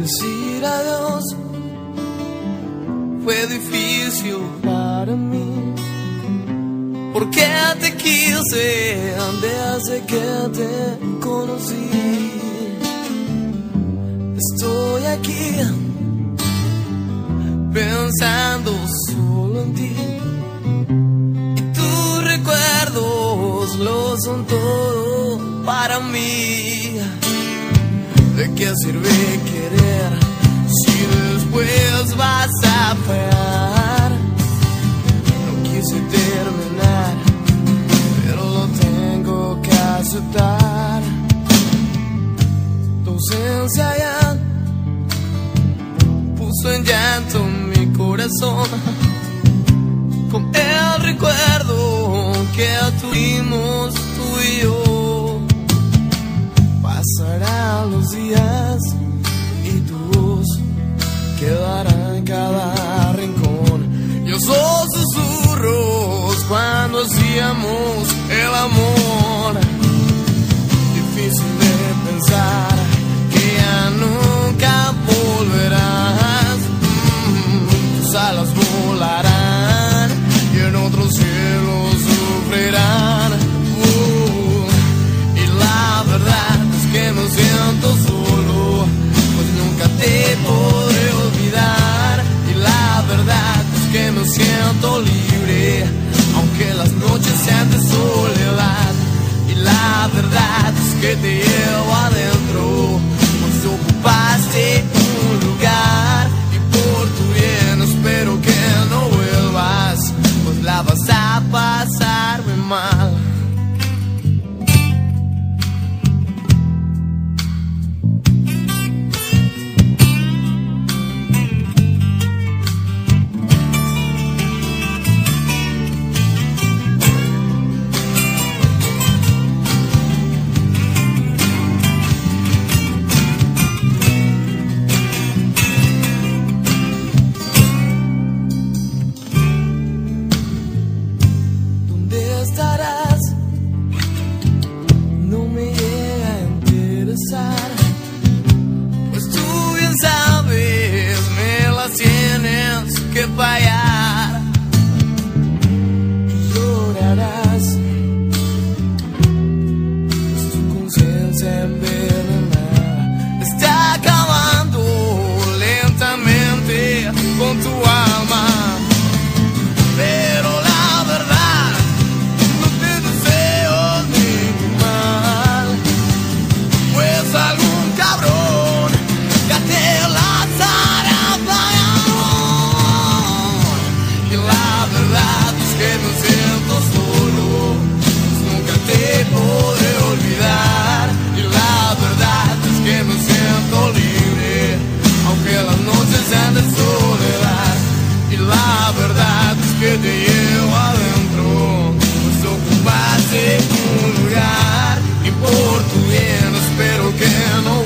Decir adiós fue difícil para mí, porque te quise desde que te conocí. Estoy aquí pensando solo en ti, y tus recuerdos lo son todo para mí. ¿De qué sirve querer si después vas a fallar? No quise terminar, pero lo tengo que aceptar. Tu ausencia ya puso en llanto mi corazón, con el recuerdo que tuvimos tú y yo. Pasarán los días y tu voz quedará en cada rincón. Y esos susurros cuando hacíamos el amor. Difícil de pensar que ya nunca volverás. Tus alas volarán y en otro cielo sufrirán. Y la verdad que me siento solo, pues nunca te podré olvidar. Y la verdad es que me siento libre, aunque las noches sean de soledad. Y la verdad es que te llevo adentro, pues ocupaste un lugar. Y por tu bien espero que no vuelvas, pues la vas a pasar muy mal. No me llega a interesar, pues tú bien sabes, me las tienes que pagar. Y llorarás, pues tu conciencia envenenada está acabando lentamente con tu alma. Pero la verdad, no te deseo ningún mal, pues algún cabrón ya te las hará pagar. Y la verdad es que me siento solo, pues nunca te podré olvidar. Y la verdad es que me siento libre, aunque las noches sean de soledad. Y la verdad es que te llevo adentro, pues ocupaste un lugar. Y por tu bien espero que no